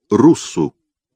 Руссу.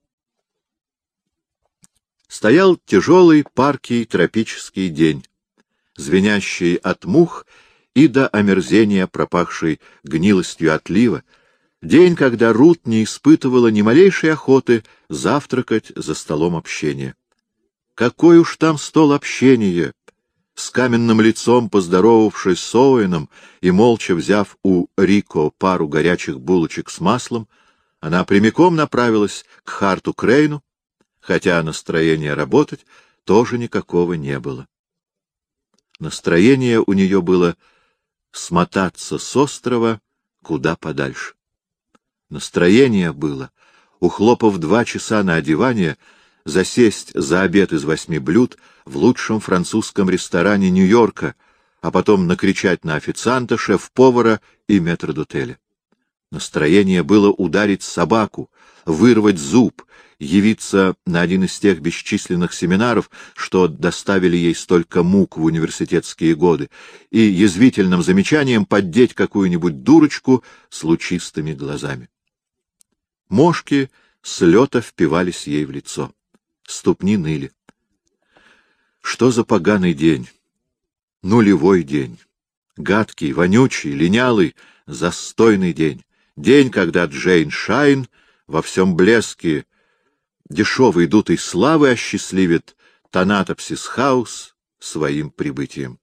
Стоял тяжелый, паркий тропический день, звенящий от мух и до омерзения пропахший гнилостью отлива, день, когда Рут не испытывала ни малейшей охоты завтракать за столом общения. Какой уж там стол общения! С каменным лицом поздоровавшись с Оуэном и молча взяв у Рико пару горячих булочек с маслом, она прямиком направилась к Харту Крейну, хотя настроения работать тоже никакого не было. Настроение у нее было смотаться с острова куда подальше. Настроение было, ухлопав 2 часа на одевание, засесть за обед из 8 блюд в лучшем французском ресторане Нью-Йорка, а потом накричать на официанта, шеф-повара и метрдотеля. Настроение было ударить собаку, вырвать зуб, явиться на один из тех бесчисленных семинаров, что доставили ей столько мук в университетские годы, и язвительным замечанием поддеть какую-нибудь дурочку с лучистыми глазами. Мошки с лета впивались ей в лицо. Ступни ныли. Что за поганый день? Нулевой день. Гадкий, вонючий, линялый, застойный день. День, когда Джейн Шайн во всем блеске дешевой дутой славы осчастливит Танатопсис Хаус своим прибытием.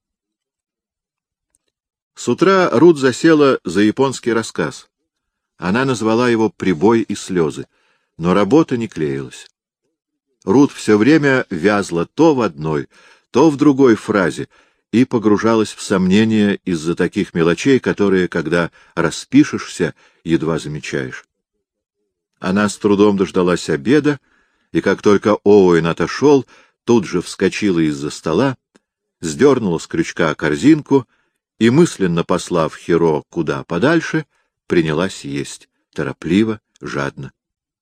С утра Рут засела за японский рассказ. Она назвала его «Прибой и слезы», но работа не клеилась. Рут все время вязла то в одной, то в другой фразе и погружалась в сомнения из-за таких мелочей, которые, когда распишешься, едва замечаешь. Она с трудом дождалась обеда, и как только Оуэн отошел, тут же вскочила из-за стола, сдернула с крючка корзинку и, мысленно послав Хиро куда подальше, принялась есть, торопливо, жадно.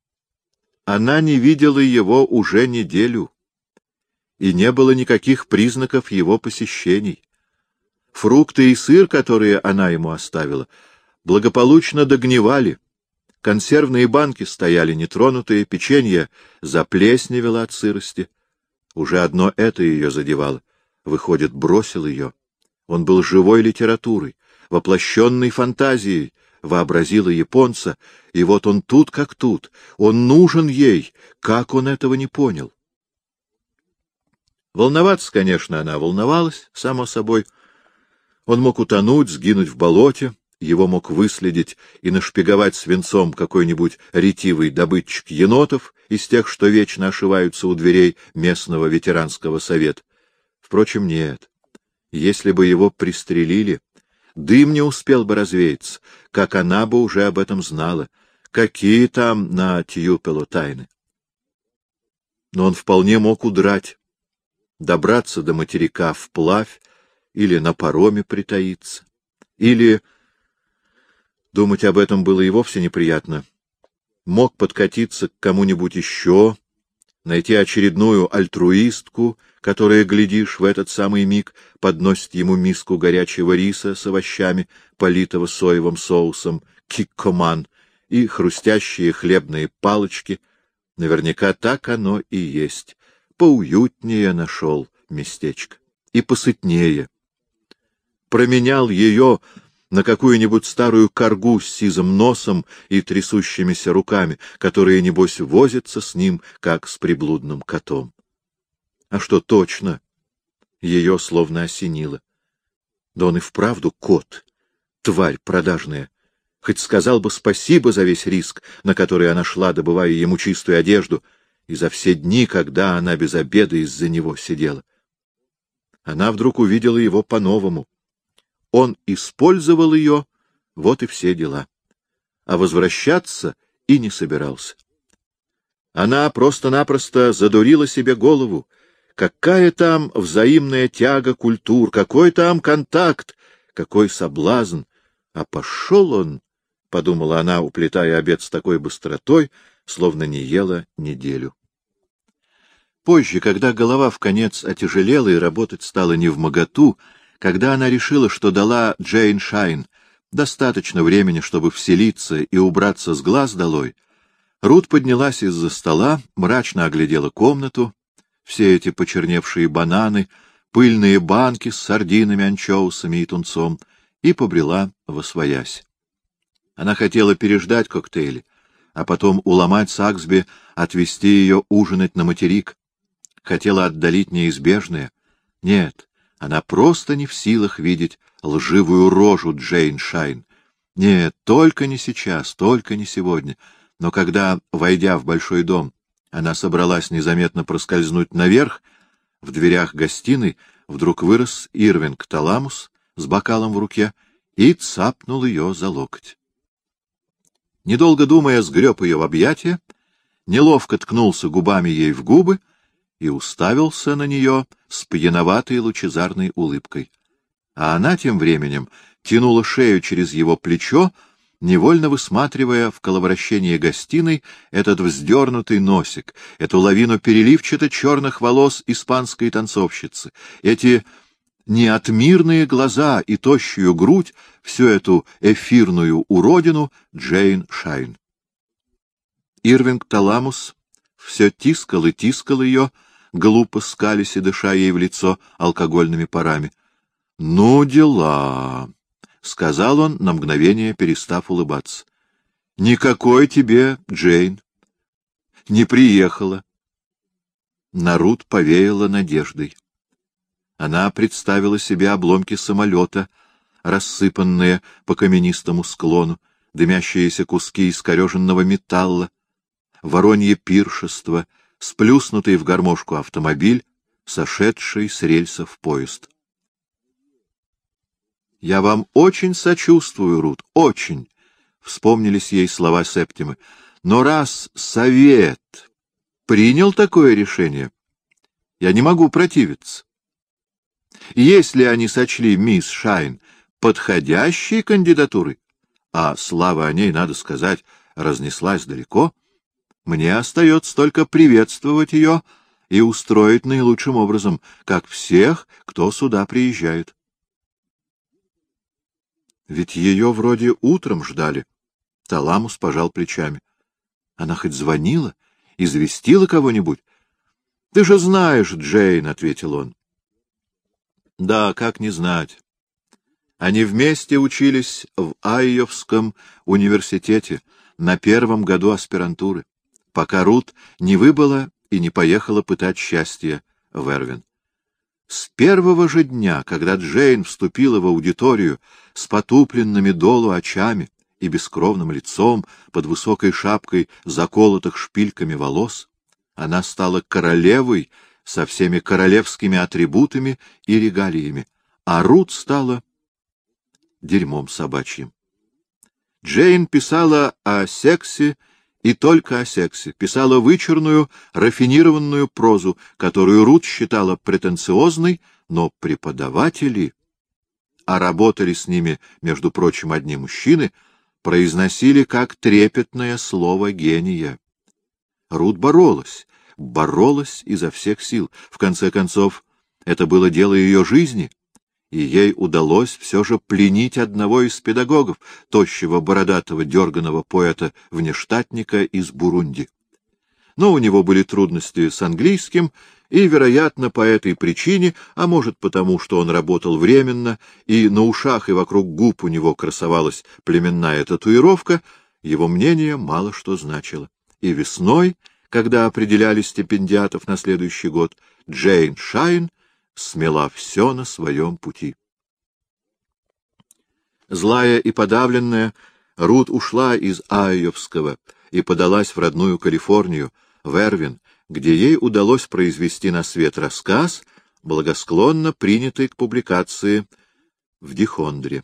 Она не видела его уже неделю, и не было никаких признаков его посещений. Фрукты и сыр, которые она ему оставила, благополучно догнивали, консервные банки стояли нетронутые, печенье заплесневело от сырости. Уже одно это ее задевало. Выходит, бросил ее. Он был живой литературой, воплощенной фантазией, вообразила японца, и вот он тут как тут, он нужен ей, как он этого не понял? Волноваться, конечно, она волновалась, само собой. Он мог утонуть, сгинуть в болоте, его мог выследить и нашпиговать свинцом какой-нибудь ретивый добытчик енотов из тех, что вечно ошиваются у дверей местного ветеранского совета. Впрочем, нет. Если бы его пристрелили, дым не успел бы развеяться, как она бы уже об этом знала. Какие там на Тьюпело тайны? Но он вполне мог удрать, добраться до материка вплавь или на пароме притаиться, или... Думать об этом было и вовсе неприятно. Мог подкатиться к кому-нибудь еще, найти очередную альтруистку, которая, глядишь, в этот самый миг подносит ему миску горячего риса с овощами, политого соевым соусом, киккоман, и хрустящие хлебные палочки. Наверняка так оно и есть. Поуютнее нашел местечко. И посытнее. Променял ее на какую-нибудь старую коргу с сизым носом и трясущимися руками, которые, небось, возятся с ним, как с приблудным котом. А что точно? Ее словно осенило. Да он и вправду кот, тварь продажная. Хоть сказал бы спасибо за весь риск, на который она шла, добывая ему чистую одежду, и за все дни, когда она без обеда из-за него сидела. Она вдруг увидела его по-новому. Он использовал ее, вот и все дела. А возвращаться и не собирался. Она просто-напросто задурила себе голову. Какая там взаимная тяга культур, какой там контакт, какой соблазн. А пошел он, — подумала она, уплетая обед с такой быстротой, словно не ела неделю. Позже, когда голова вконец отяжелела и работать стало невмоготу, когда она решила, что дала Джейн Шайн достаточно времени, чтобы вселиться и убраться с глаз долой, Рут поднялась из-за стола, мрачно оглядела комнату, все эти почерневшие бананы, пыльные банки с сардинами, анчоусами и тунцом, и побрела восвоясь. Она хотела переждать коктейли, а потом уломать Саксби отвезти ее ужинать на материк. Хотела отдалить неизбежное. Нет, она просто не в силах видеть лживую рожу Джейн Шайн. Нет, только не сейчас, только не сегодня. Но когда, войдя в большой дом, она собралась незаметно проскользнуть наверх, в дверях гостиной вдруг вырос Ирвинг Таламус с бокалом в руке и цапнул ее за локоть. Недолго думая, сгреб ее в объятия, неловко ткнулся губами ей в губы и уставился на нее с пьяноватой лучезарной улыбкой. А она тем временем тянула шею через его плечо, невольно высматривая в коловращении гостиной этот вздернутый носик, эту лавину переливчато-черных волос испанской танцовщицы, эти неотмирные глаза и тощую грудь, всю эту эфирную уродину Джейн Шайн. Ирвинг Таламус все тискал и тискал ее, глупо скались и дыша ей в лицо алкогольными парами. — Ну, дела! — сказал он, на мгновение перестав улыбаться. — Никакой тебе, Джейн. Не приехала. На Рут повеяло надеждой. Она представила себе обломки самолета, рассыпанные по каменистому склону, дымящиеся куски искореженного металла, воронье пиршество, сплюснутый в гармошку автомобиль, сошедший с рельсов поезд. — Я вам очень сочувствую, Рут, очень, — вспомнились ей слова Септимы. — Но раз совет принял такое решение, я не могу противиться. Если они сочли мисс Шайн подходящей кандидатурой, а слава о ней, надо сказать, разнеслась далеко, мне остается только приветствовать ее и устроить наилучшим образом, как всех, кто сюда приезжает. Ведь ее вроде утром ждали. Таламус пожал плечами. Она хоть звонила, известила кого-нибудь? — Ты же знаешь, Джейн, — ответил он. — Да, как не знать. Они вместе учились в Айовском университете на первом году аспирантуры, пока Рут не выбыла и не поехала пытать счастье в Эрвин. С первого же дня, когда Джейн вступила в аудиторию с потупленными долу очами и бескровным лицом под высокой шапкой заколотых шпильками волос, она стала королевой со всеми королевскими атрибутами и регалиями, а Рут стала дерьмом собачьим. Джейн писала о сексе и только о сексе, писала вычурную, рафинированную прозу, которую Рут считала претенциозной, но преподаватели, а работали с ними, между прочим, одни мужчины, произносили как трепетное слово гения. Рут боролась изо всех сил. В конце концов, это было дело ее жизни, и ей удалось все же пленить одного из педагогов, тощего, бородатого, дерганого поэта-внештатника из Бурунди. Но у него были трудности с английским, и, вероятно, по этой причине, а может потому, что он работал временно, и на ушах и вокруг губ у него красовалась племенная татуировка, его мнение мало что значило. И весной, когда определяли стипендиатов на следующий год, Джейн Шайн смела все на своем пути. Злая и подавленная, Рут ушла из Айовского и подалась в родную Калифорнию, в Эрвин, где ей удалось произвести на свет рассказ, благосклонно принятый к публикации в Дихондре.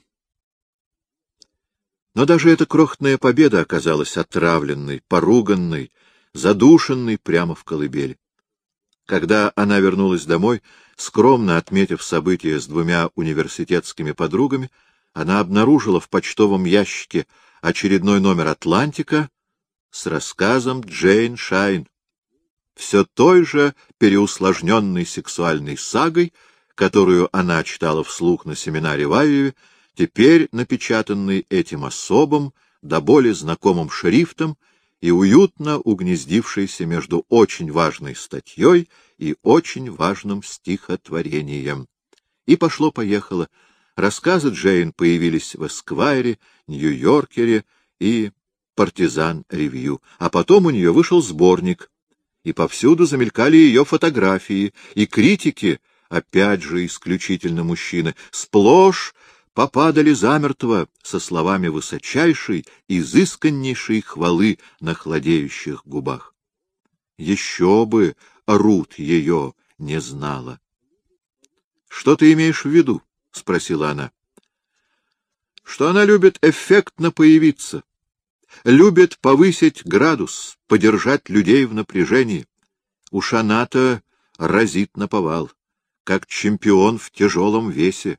Но даже эта крохотная победа оказалась отравленной, поруганной, задушенной прямо в колыбели. Когда она вернулась домой, скромно отметив события с двумя университетскими подругами, она обнаружила в почтовом ящике очередной номер «Атлантика» с рассказом Джейн Шайн, все той же переусложненной сексуальной сагой, которую она читала вслух на семинаре в Айове, теперь напечатанной этим особым, до боли знакомым шрифтом и уютно угнездившейся между очень важной статьей и очень важным стихотворением. И пошло-поехало. Рассказы Джейн появились в «Эсквайре», «Нью-Йоркере» и «Партизан-ревью», а потом у нее вышел сборник, и повсюду замелькали ее фотографии, и критики, опять же исключительно мужчины, сплошь попадали замертво со словами высочайшей, изысканнейшей хвалы на хладеющих губах. Еще бы Рут ее не знала. — Что ты имеешь в виду? — спросила она. — Что она любит эффектно появиться, любит повысить градус, подержать людей в напряжении. Уж она-то разит наповал, как чемпион в тяжелом весе.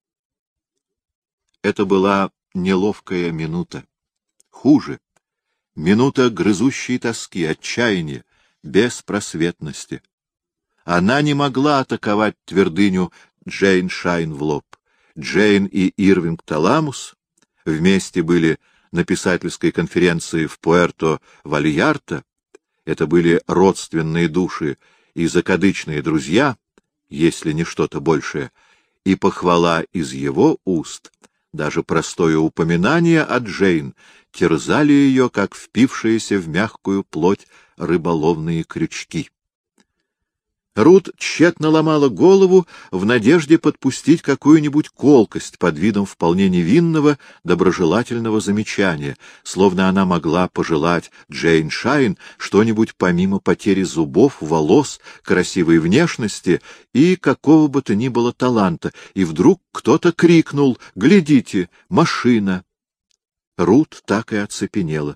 Это была неловкая минута. Хуже. Минута грызущей тоски, отчаяния, беспросветности. Она не могла атаковать твердыню Джейн Шайн в лоб. Джейн и Ирвинг Таламус вместе были на писательской конференции в Пуэрто-Вальярта. Это были родственные души и закадычные друзья, если не что-то большее, и похвала из его уст, даже простое упоминание о Джейн, терзали ее, как впившиеся в мягкую плоть рыболовные крючки. Рут тщетно ломала голову в надежде подпустить какую-нибудь колкость под видом вполне невинного, доброжелательного замечания, словно она могла пожелать Джейн Шайн что-нибудь помимо потери зубов, волос, красивой внешности и какого бы то ни было таланта, и вдруг кто-то крикнул: «Глядите, машина!» Рут так и оцепенела.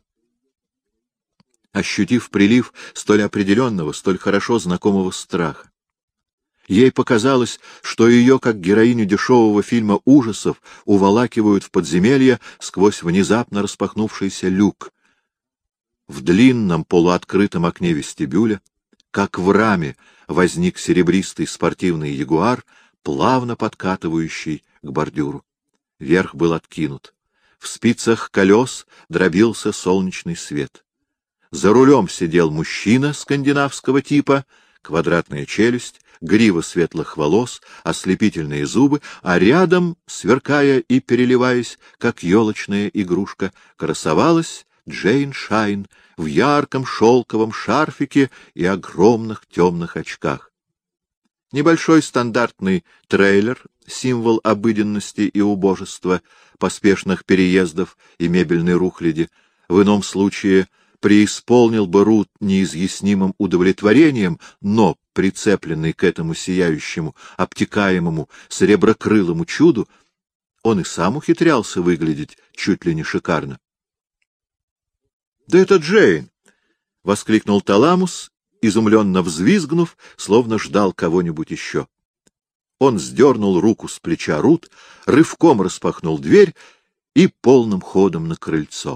Ощутив прилив столь определенного, столь хорошо знакомого страха. Ей показалось, что ее, как героиню дешевого фильма ужасов, уволакивают в подземелье сквозь внезапно распахнувшийся люк. В длинном полуоткрытом окне вестибюля, как в раме, возник серебристый спортивный ягуар, плавно подкатывающий к бордюру. Верх был откинут. В спицах колес дробился солнечный свет. За рулем сидел мужчина скандинавского типа, квадратная челюсть, грива светлых волос, ослепительные зубы, а рядом, сверкая и переливаясь, как елочная игрушка, красовалась Джейн Шайн в ярком шелковом шарфике и огромных темных очках. Небольшой стандартный трейлер, символ обыденности и убожества, поспешных переездов и мебельной рухляди, в ином случае преисполнил бы Рут неизъяснимым удовлетворением, но, прицепленный к этому сияющему, обтекаемому, сереброкрылому чуду, он и сам ухитрялся выглядеть чуть ли не шикарно. — Да это Джейн! — воскликнул Таламус, изумленно взвизгнув, словно ждал кого-нибудь еще. Он сдернул руку с плеча Рут, рывком распахнул дверь и полным ходом на крыльцо.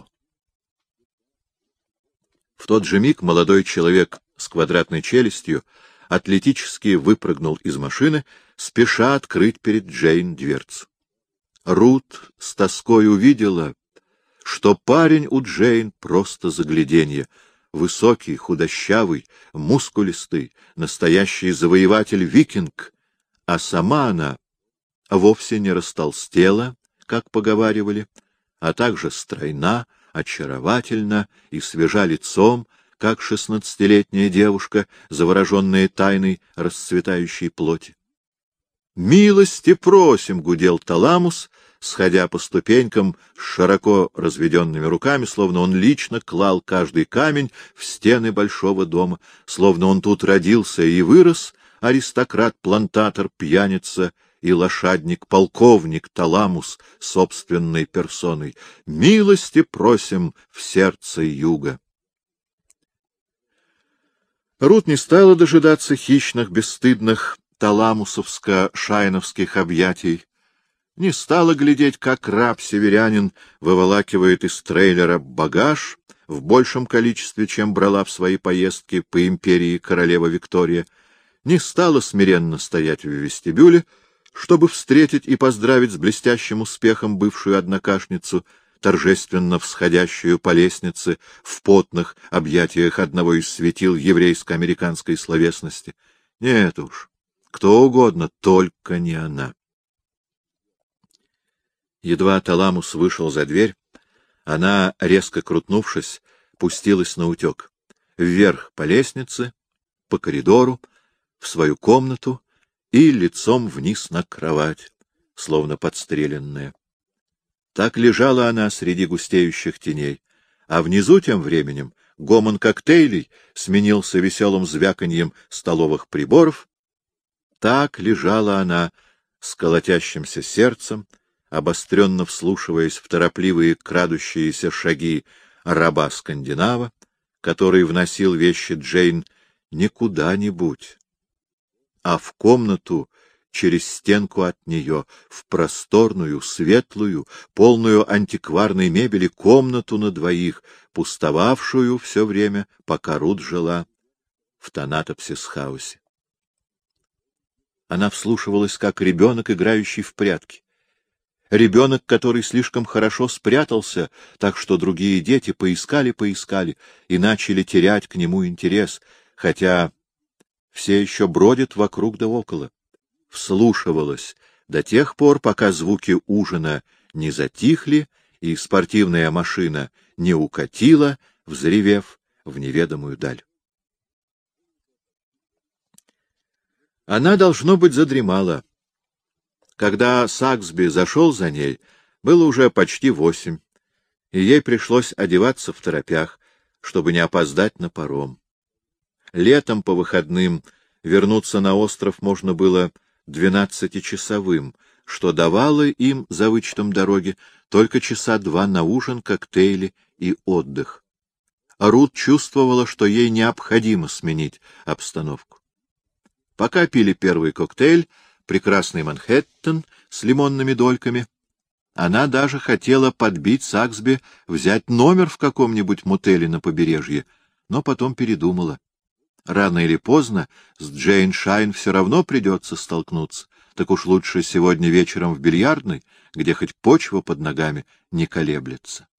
В тот же миг молодой человек с квадратной челюстью атлетически выпрыгнул из машины, спеша открыть перед Джейн дверцу. Рут с тоской увидела, что парень у Джейн просто загляденье, высокий, худощавый, мускулистый, настоящий завоеватель-викинг, а сама она вовсе не растолстела, как поговаривали, а также стройна, очаровательна и свежа лицом, как 16-летняя девушка, завороженная тайной расцветающей плоти. «Милости просим!» — гудел Таламус, сходя по ступенькам с широко разведенными руками, словно он лично клал каждый камень в стены большого дома, словно он тут родился и вырос, аристократ-плантатор, пьяница и лошадник-полковник Таламус собственной персоной. Милости просим в сердце юга. Рут не стала дожидаться хищных, бесстыдных таламусовско-шайновских объятий, не стала глядеть, как раб-северянин выволакивает из трейлера багаж в большем количестве, чем брала в свои поездки по империи королева Виктория, не стала смиренно стоять в вестибюле, чтобы встретить и поздравить с блестящим успехом бывшую однокашницу, торжественно всходящую по лестнице в потных объятиях одного из светил еврейско-американской словесности. Нет уж, кто угодно, только не она. Едва Таламус вышел за дверь, она, резко крутнувшись, пустилась наутек. Вверх по лестнице, по коридору, в свою комнату и лицом вниз на кровать, словно подстреленная. Так лежала она среди густеющих теней, а внизу тем временем гомон коктейлей сменился веселым звяканьем столовых приборов. Так лежала она с колотящимся сердцем, обостренно вслушиваясь в торопливые крадущиеся шаги раба-скандинава, который вносил вещи Джейн не куда-нибудь, а в комнату через стенку от нее, в просторную, светлую, полную антикварной мебели комнату на двоих, пустовавшую все время, пока Рут жила в Танатопсис-хаусе. Она вслушивалась, как ребенок, играющий в прятки. Ребенок, который слишком хорошо спрятался, так что другие дети поискали и начали терять к нему интерес, хотя все еще бродят вокруг да около. Вслушивалась до тех пор, пока звуки ужина не затихли и спортивная машина не укатила, взревев в неведомую даль. Она, должно быть, задремала. Когда Саксби зашел за ней, было уже почти 8, и ей пришлось одеваться второпях, чтобы не опоздать на паром. Летом по выходным вернуться на остров можно было 12-часовым, что давало им, за вычетом дороги, только часа 2 на ужин, коктейли и отдых. Рут чувствовала, что ей необходимо сменить обстановку. Пока пили первый коктейль, прекрасный Манхэттен с лимонными дольками, она даже хотела подбить Саксби взять номер в каком-нибудь мотеле на побережье, но потом передумала. Рано или поздно с Джейн Шайн все равно придется столкнуться, так уж лучше сегодня вечером в бильярдной, где хоть почва под ногами не колеблется.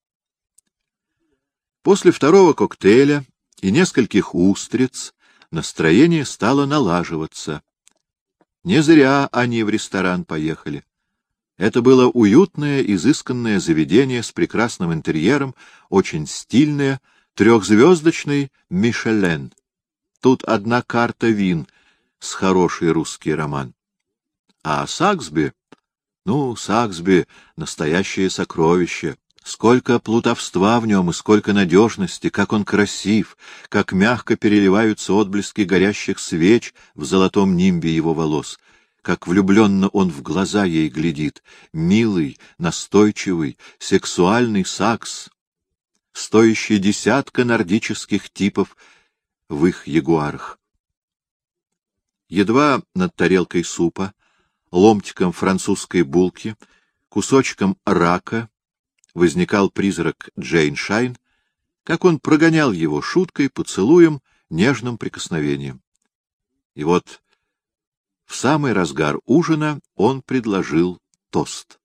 После второго коктейля и нескольких устриц настроение стало налаживаться. Не зря они в ресторан поехали. Это было уютное, изысканное заведение с прекрасным интерьером, очень стильное, 3-звездочный Мишелен. Тут одна карта вин с хороший русский роман. А Саксби, Саксби — настоящее сокровище. Сколько плутовства в нем и сколько надежности, как он красив, как мягко переливаются отблески горящих свеч в золотом нимбе его волос, как влюбленно он в глаза ей глядит, милый, настойчивый, сексуальный Сакс, стоящий десятка нордических типов в их ягуарах. Едва над тарелкой супа, ломтиком французской булки, кусочком рака возникал призрак Джейн Шайн, как он прогонял его шуткой, поцелуем, нежным прикосновением. И вот в самый разгар ужина он предложил тост.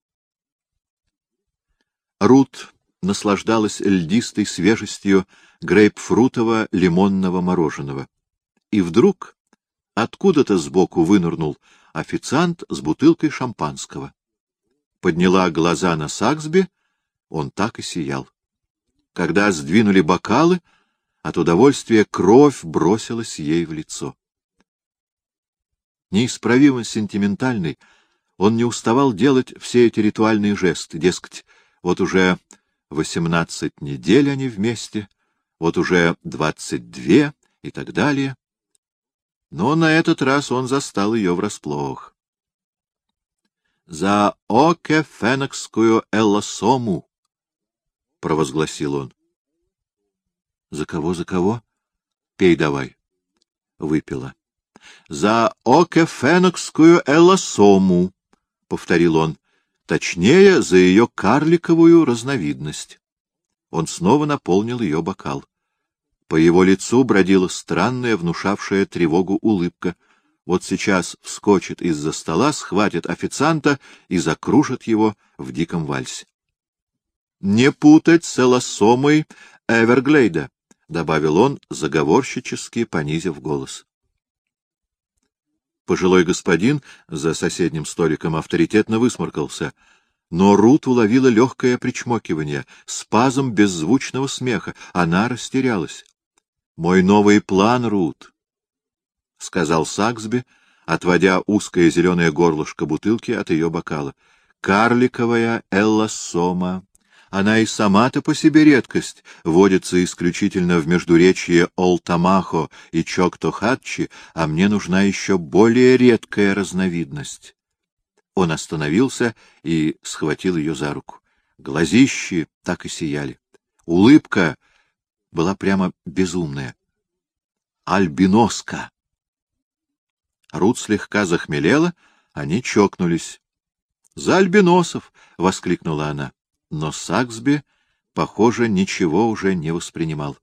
Рут наслаждалась льдистой свежестью грейпфрутово-лимонного мороженого. И вдруг откуда-то сбоку вынырнул официант с бутылкой шампанского. Подняла глаза на Саксби, он так и сиял. Когда сдвинули бокалы, от удовольствия кровь бросилась ей в лицо. Неисправимо сентиментальный, он не уставал делать все эти ритуальные жесты, дескать, вот уже 18 недель они вместе, вот уже 22 и так далее. Но на этот раз он застал ее врасплох. «За оке фенекскую элласому!» — провозгласил он. «За кого, за кого? Пей давай». Выпила. «За оке фенекскую элласому!» — повторил он. Точнее, за ее карликовую разновидность. Он снова наполнил ее бокал. По его лицу бродила странная, внушавшая тревогу улыбка. Вот сейчас вскочит из-за стола, схватит официанта и закружит его в диком вальсе. Не путать с элосомой Эверглейда, — добавил он, заговорщически понизив голос. Пожилой господин за соседним столиком авторитетно высморкался, но Рут уловила легкое причмокивание, спазм беззвучного смеха. Она растерялась. — Мой новый план, Рут, — сказал Саксби, отводя узкое зеленое горлышко бутылки от ее бокала. — Карликовая эллосома. Она и сама-то по себе редкость, водится исключительно в междуречье Олтамахо и Чоктохатчи, а мне нужна еще более редкая разновидность. Он остановился и схватил ее за руку. Глазищи так и сияли. Улыбка была прямо безумная. Альбиноска! Рут слегка захмелела, они чокнулись. — За альбиносов! — воскликнула она. Но Саксби, похоже, ничего уже не воспринимал.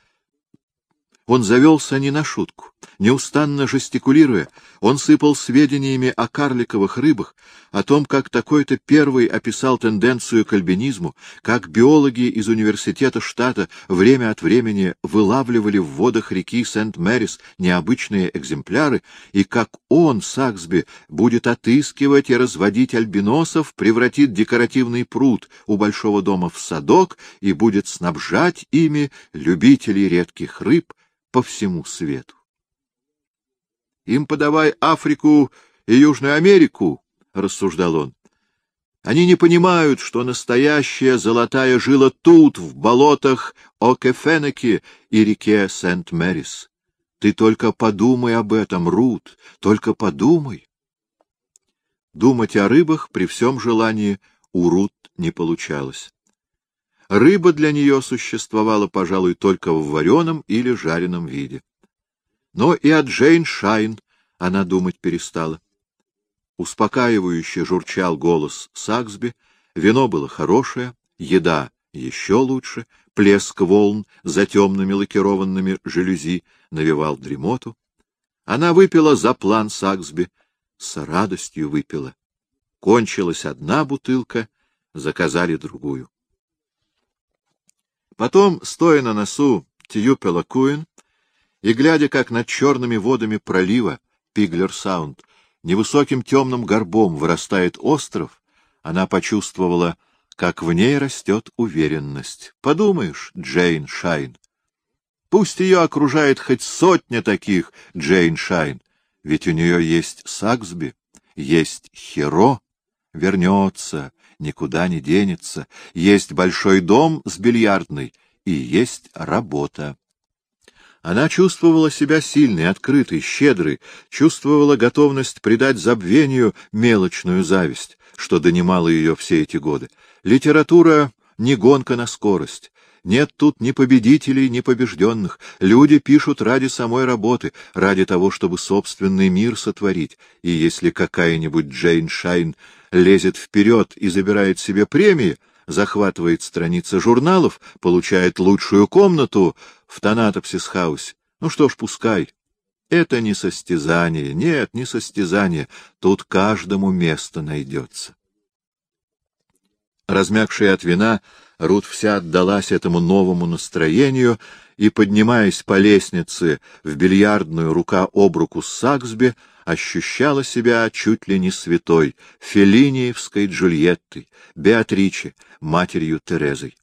Он завелся не на шутку. Неустанно жестикулируя, он сыпал сведениями о карликовых рыбах, о том, как такой-то первый описал тенденцию к альбинизму, как биологи из университета штата время от времени вылавливали в водах реки Сент-Мэрис необычные экземпляры, и как он, Саксби, будет отыскивать и разводить альбиносов, превратит декоративный пруд у большого дома в садок и будет снабжать ими любителей редких рыб по всему свету. «Им подавай Африку и Южную Америку», — рассуждал он. «Они не понимают, что настоящая золотая жила тут, в болотах Окефенеки и реке Сент-Мэрис. Ты только подумай об этом, Рут, только подумай». Думать о рыбах при всем желании у Рут не получалось. Рыба для нее существовала, пожалуй, только в вареном или жареном виде. Но и о Джейн Шайн она думать перестала. Успокаивающе журчал голос Саксби, вино было хорошее, еда еще лучше, плеск волн за темными лакированными жалюзи навевал дремоту. Она выпила за план Саксби, с радостью выпила. Кончилась одна бутылка, заказали другую. Потом, стоя на носу Тьюпела-Куин и глядя, как над черными водами пролива Пиглер-Саунд невысоким темным горбом вырастает остров, она почувствовала, как в ней растет уверенность. Подумаешь, Джейн Шайн. Пусть ее окружает хоть сотня таких Джейн Шайн, ведь у нее есть Саксби, есть Херо, вернется, никуда не денется, есть большой дом с бильярдной и есть работа. Она чувствовала себя сильной, открытой, щедрой, чувствовала готовность придать забвению мелочную зависть, что донимало ее все эти годы. Литература — не гонка на скорость. Нет тут ни победителей, ни побежденных. Люди пишут ради самой работы, ради того, чтобы собственный мир сотворить. И если какая-нибудь Джейн Шайн лезет вперед и забирает себе премии, захватывает страницы журналов, получает лучшую комнату в Танатопсис-хаусе, ну что ж, пускай. Это не состязание, нет, не состязание. Тут каждому место найдется. Размягшая от вина, Рут вся отдалась этому новому настроению и, поднимаясь по лестнице в бильярдную рука об руку с Саксби, ощущала себя чуть ли не святой, феллиниевской Джульеттой, Беатриче, матерью Терезой.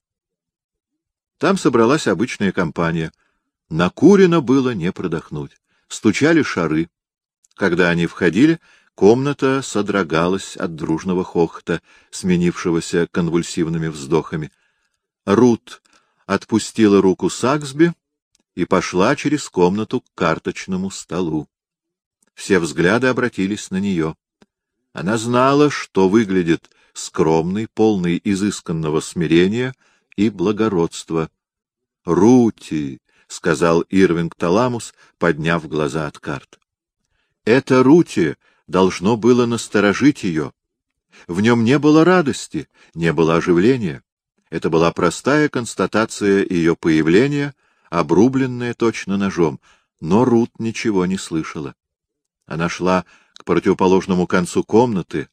Там собралась обычная компания. Накурено было не продохнуть. Стучали шары. Когда они входили, комната содрогалась от дружного хохота, сменившегося конвульсивными вздохами. Рут отпустила руку Саксби и пошла через комнату к карточному столу. Все взгляды обратились на нее. Она знала, что выглядит скромной, полной изысканного смирения и благородства. — Рути! — сказал Ирвинг Таламус, подняв глаза от карт. Это Рути должно было насторожить ее. В нем не было радости, не было оживления. Это была простая констатация ее появления, обрубленная точно ножом, но Рут ничего не слышала. Она шла к противоположному концу комнаты,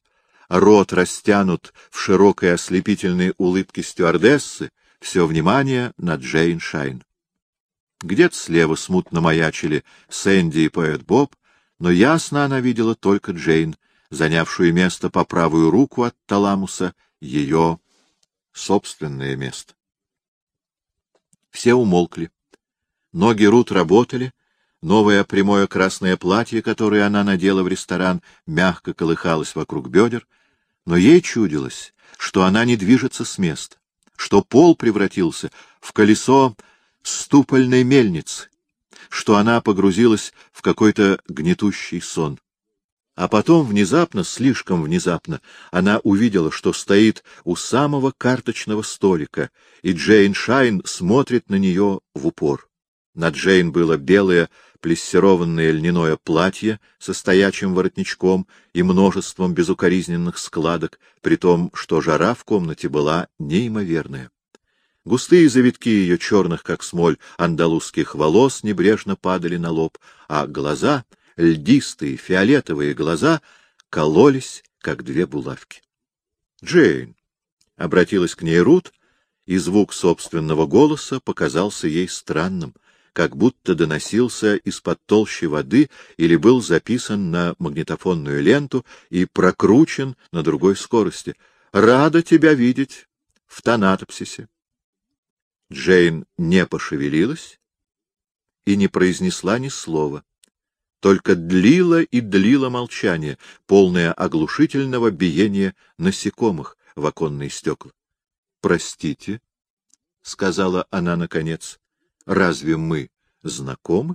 рот растянут в широкой ослепительной улыбке стюардессы, все внимание на Джейн Шайн. Где-то слева смутно маячили Сэнди и поэт Боб, но ясно она видела только Джейн, занявшую место по правую руку от таламуса, ее собственное место. Все умолкли. Ноги Рут работали, новое прямое красное платье, которое она надела в ресторан, мягко колыхалось вокруг бедер, но ей чудилось, что она не движется с места, что пол превратился в колесо ступольной мельницы, что она погрузилась в какой-то гнетущий сон. А потом внезапно, слишком внезапно, она увидела, что стоит у самого карточного столика, и Джейн Шайн смотрит на нее в упор. На Джейн было белое плессированное льняное платье со стоячим воротничком и множеством безукоризненных складок, при том, что жара в комнате была неимоверная. Густые завитки ее черных, как смоль, андалузских волос небрежно падали на лоб, а глаза, льдистые фиолетовые глаза, кололись, как две булавки. — Джейн! — обратилась к ней Рут, и звук собственного голоса показался ей странным, как будто доносился из-под толщи воды или был записан на магнитофонную ленту и прокручен на другой скорости. — Рада тебя видеть в тонатопсисе. Джейн не пошевелилась и не произнесла ни слова, только длила и длила молчание, полное оглушительного биения насекомых в оконные стекла. — Простите, — сказала она наконец, — разве мы знакомы?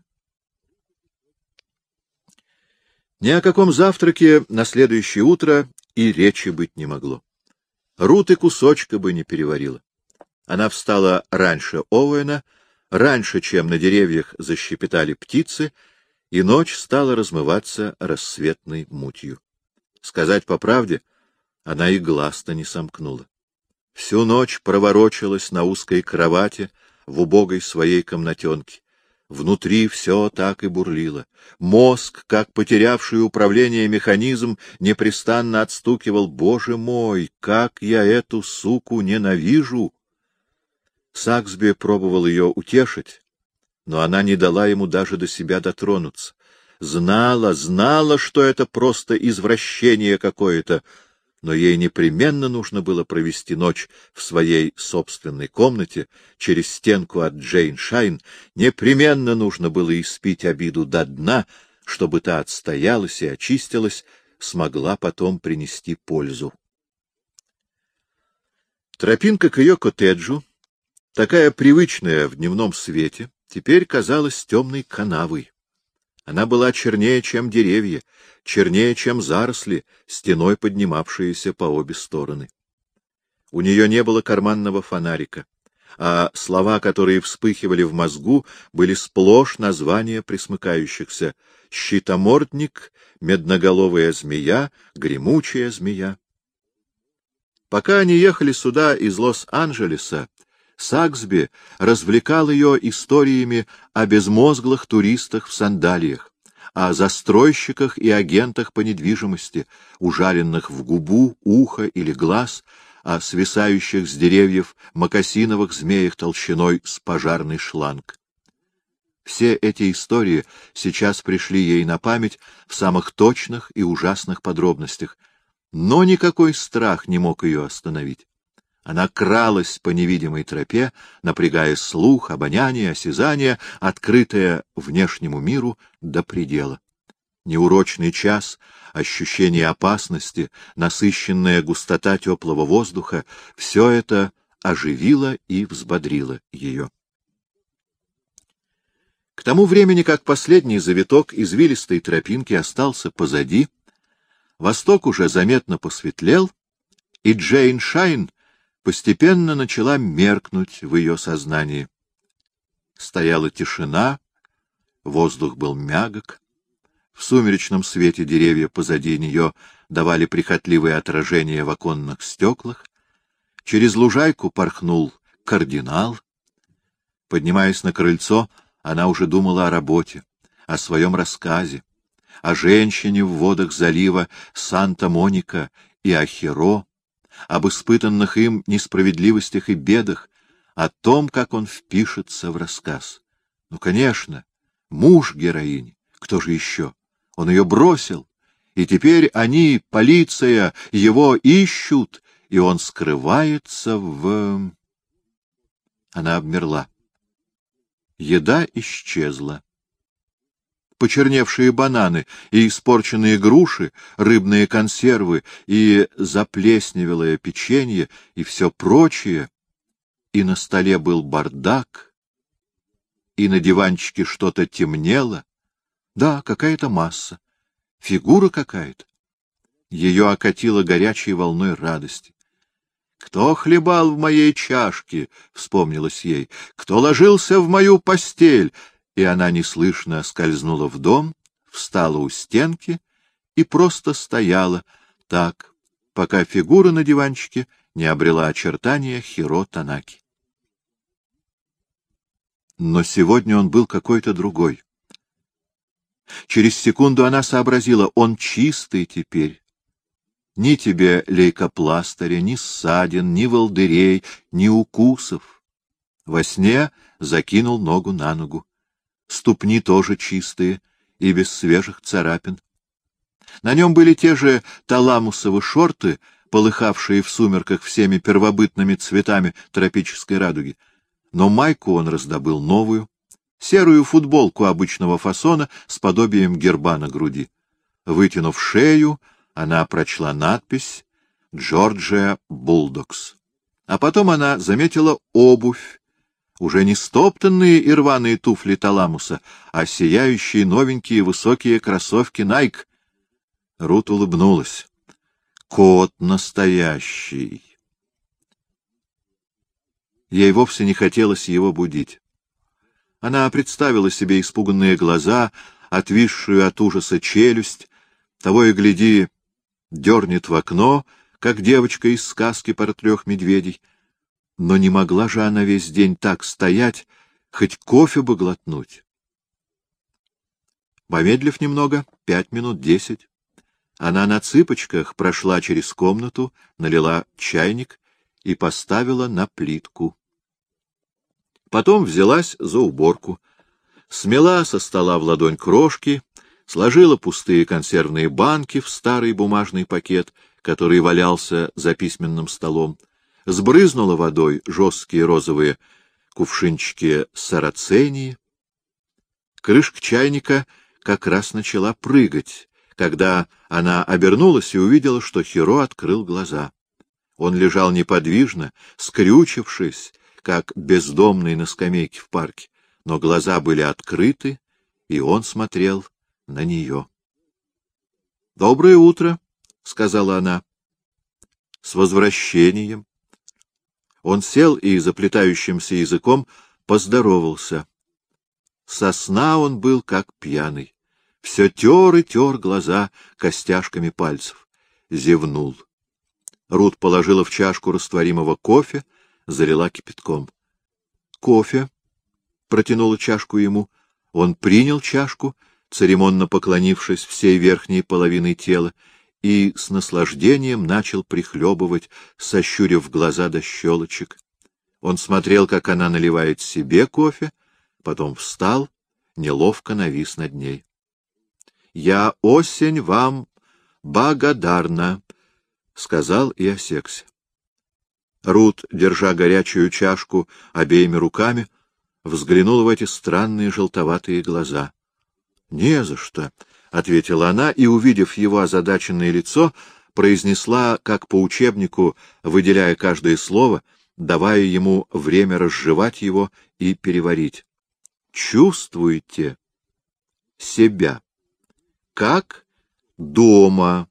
Ни о каком завтраке на следующее утро и речи быть не могло. Рут и кусочка бы не переварила. Она встала раньше Оуэна, раньше, чем на деревьях защепетали птицы, и ночь стала размываться рассветной мутью. Сказать по правде, она и глаз-то не сомкнула. Всю ночь проворочалась на узкой кровати в убогой своей комнатенке. Внутри все так и бурлило. Мозг, как потерявший управление механизм, непрестанно отстукивал: «Боже мой, как я эту суку ненавижу!» Саксби пробовал ее утешить, но она не дала ему даже до себя дотронуться. Знала, что это просто извращение какое-то, но ей непременно нужно было провести ночь в своей собственной комнате через стенку от Джейн Шайн, непременно нужно было испить обиду до дна, чтобы та отстоялась и очистилась, смогла потом принести пользу. Тропинка к ее коттеджу, такая привычная в дневном свете, теперь казалась темной канавой. Она была чернее, чем деревья, чернее, чем заросли, стеной поднимавшиеся по обе стороны. У нее не было карманного фонарика, а слова, которые вспыхивали в мозгу, были сплошь названия пресмыкающихся: щитомордник, медноголовая змея, гремучая змея. Пока они ехали сюда из Лос-Анджелеса, Саксби развлекал ее историями о безмозглых туристах в сандалиях, о застройщиках и агентах по недвижимости, ужаленных в губу, ухо или глаз, о свисающих с деревьев мокасиновых змеях толщиной с пожарный шланг. Все эти истории сейчас пришли ей на память в самых точных и ужасных подробностях, но никакой страх не мог ее остановить. Она кралась по невидимой тропе, напрягая слух, обоняние, осязание, открытое внешнему миру до предела. Неурочный час, ощущение опасности, насыщенная густота теплого воздуха — все это оживило и взбодрило ее. К тому времени, как последний завиток извилистой тропинки остался позади, восток уже заметно посветлел, и Джейн Шайн постепенно начала меркнуть в ее сознании. Стояла тишина, воздух был мягок, в сумеречном свете деревья позади нее давали прихотливые отражения в оконных стеклах, через лужайку порхнул кардинал. Поднимаясь на крыльцо, она уже думала о работе, о своем рассказе, о женщине в водах залива Санта-Моника и о Хиро, об испытанных им несправедливостях и бедах, о том, как он впишется в рассказ. Ну, конечно, муж героини. Кто же еще? Он ее бросил, и теперь они, полиция, его ищут, и он скрывается в... Она обмерла. Еда исчезла. Почерневшие бананы и испорченные груши, рыбные консервы и заплесневелое печенье и все прочее, и на столе был бардак, и на диванчике что-то темнело. Да, какая-то масса, фигура какая-то. Ее окатило горячей волной радости. «Кто хлебал в моей чашке?» — вспомнилось ей. «Кто ложился в мою постель?» И она неслышно скользнула в дом, встала у стенки и просто стояла так, пока фигура на диванчике не обрела очертания Хиро Танаки. Но сегодня он был какой-то другой. Через секунду она сообразила, он чистый теперь. Ни тебе лейкопластыря, ни ссадин, ни волдырей, ни укусов. Во сне закинул ногу на ногу. Ступни тоже чистые и без свежих царапин. На нем были те же таламусовые шорты, полыхавшие в сумерках всеми первобытными цветами тропической радуги. Но майку он раздобыл новую, серую футболку обычного фасона с подобием герба на груди. Вытянув шею, она прочла надпись «Джорджия Булдогс». А потом она заметила обувь, уже не стоптанные и рваные туфли таламуса, а сияющие новенькие высокие кроссовки Найк. Рут улыбнулась. Кот настоящий. Ей вовсе не хотелось его будить. Она представила себе испуганные глаза, отвисшую от ужаса челюсть, того и гляди, дернет в окно, как девочка из сказки про 3 медведей. Но не могла же она весь день так стоять, хоть кофе бы глотнуть. Помедлив немного, 5 минут, 10, она на цыпочках прошла через комнату, налила чайник и поставила на плитку. Потом взялась за уборку, смела со стола в ладонь крошки, сложила пустые консервные банки в старый бумажный пакет, который валялся за письменным столом, сбрызнула водой жесткие розовые кувшинчики сарацении. Крышка чайника как раз начала прыгать, когда она обернулась и увидела, что Хиро открыл глаза. Он лежал неподвижно, скрючившись, как бездомный на скамейке в парке, но глаза были открыты, и он смотрел на нее. — Доброе утро, — сказала она. — С возвращением. Он сел и заплетающимся языком поздоровался. Со сна он был как пьяный. Все тер и тер глаза костяшками пальцев. Зевнул. Рут положила в чашку растворимого кофе, залила кипятком. — Кофе, — протянула чашку ему. Он принял чашку, церемонно поклонившись всей верхней половиной тела, и с наслаждением начал прихлебывать, сощурив глаза до щелочек. Он смотрел, как она наливает себе кофе, потом встал, неловко навис над ней. — Я осень вам благодарна, — сказал и осекся. Рут, держа горячую чашку обеими руками, взглянула в эти странные желтоватые глаза. — Не за что, — ответила она и, увидев его озадаченное лицо, произнесла, как по учебнику, выделяя каждое слово, давая ему время разжевать его и переварить. Чувствуете себя как дома.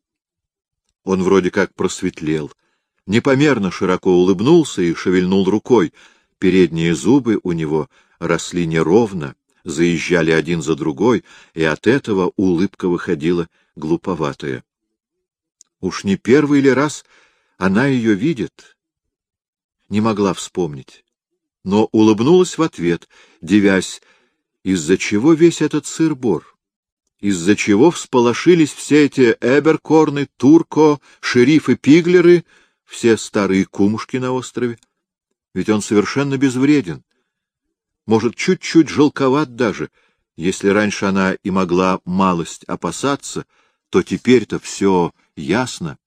Он вроде как просветлел, непомерно широко улыбнулся и шевельнул рукой. Передние зубы у него росли неровно, заезжали один за другой, и от этого улыбка выходила глуповатая. Уж не первый ли раз она ее видит? Не могла вспомнить, но улыбнулась в ответ, дивясь, из-за чего весь этот сыр-бор. из-за чего всполошились все эти Эберкорны, Турко, шерифы-пиглеры, все старые кумушки на острове. Ведь он совершенно безвреден. Может, чуть-чуть жалковат даже. Если раньше она и могла малость опасаться, то теперь-то все ясно.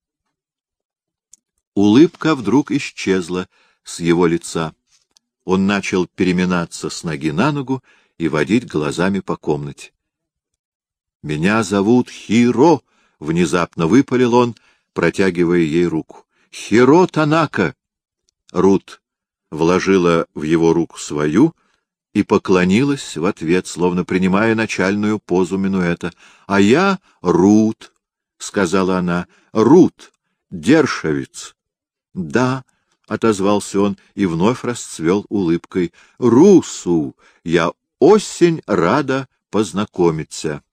Улыбка вдруг исчезла с его лица. Он начал переминаться с ноги на ногу и водить глазами по комнате. — Меня зовут Хиро! — внезапно выпалил он, протягивая ей руку. — Хиро Танака! Рут вложила в его руку свою и поклонилась в ответ, словно принимая начальную позу минуэта. — А я Рут, — сказала она, — Рут, Дершовиц. — Да, — отозвался он и вновь расцвел улыбкой. — Русу, я очень рада познакомиться.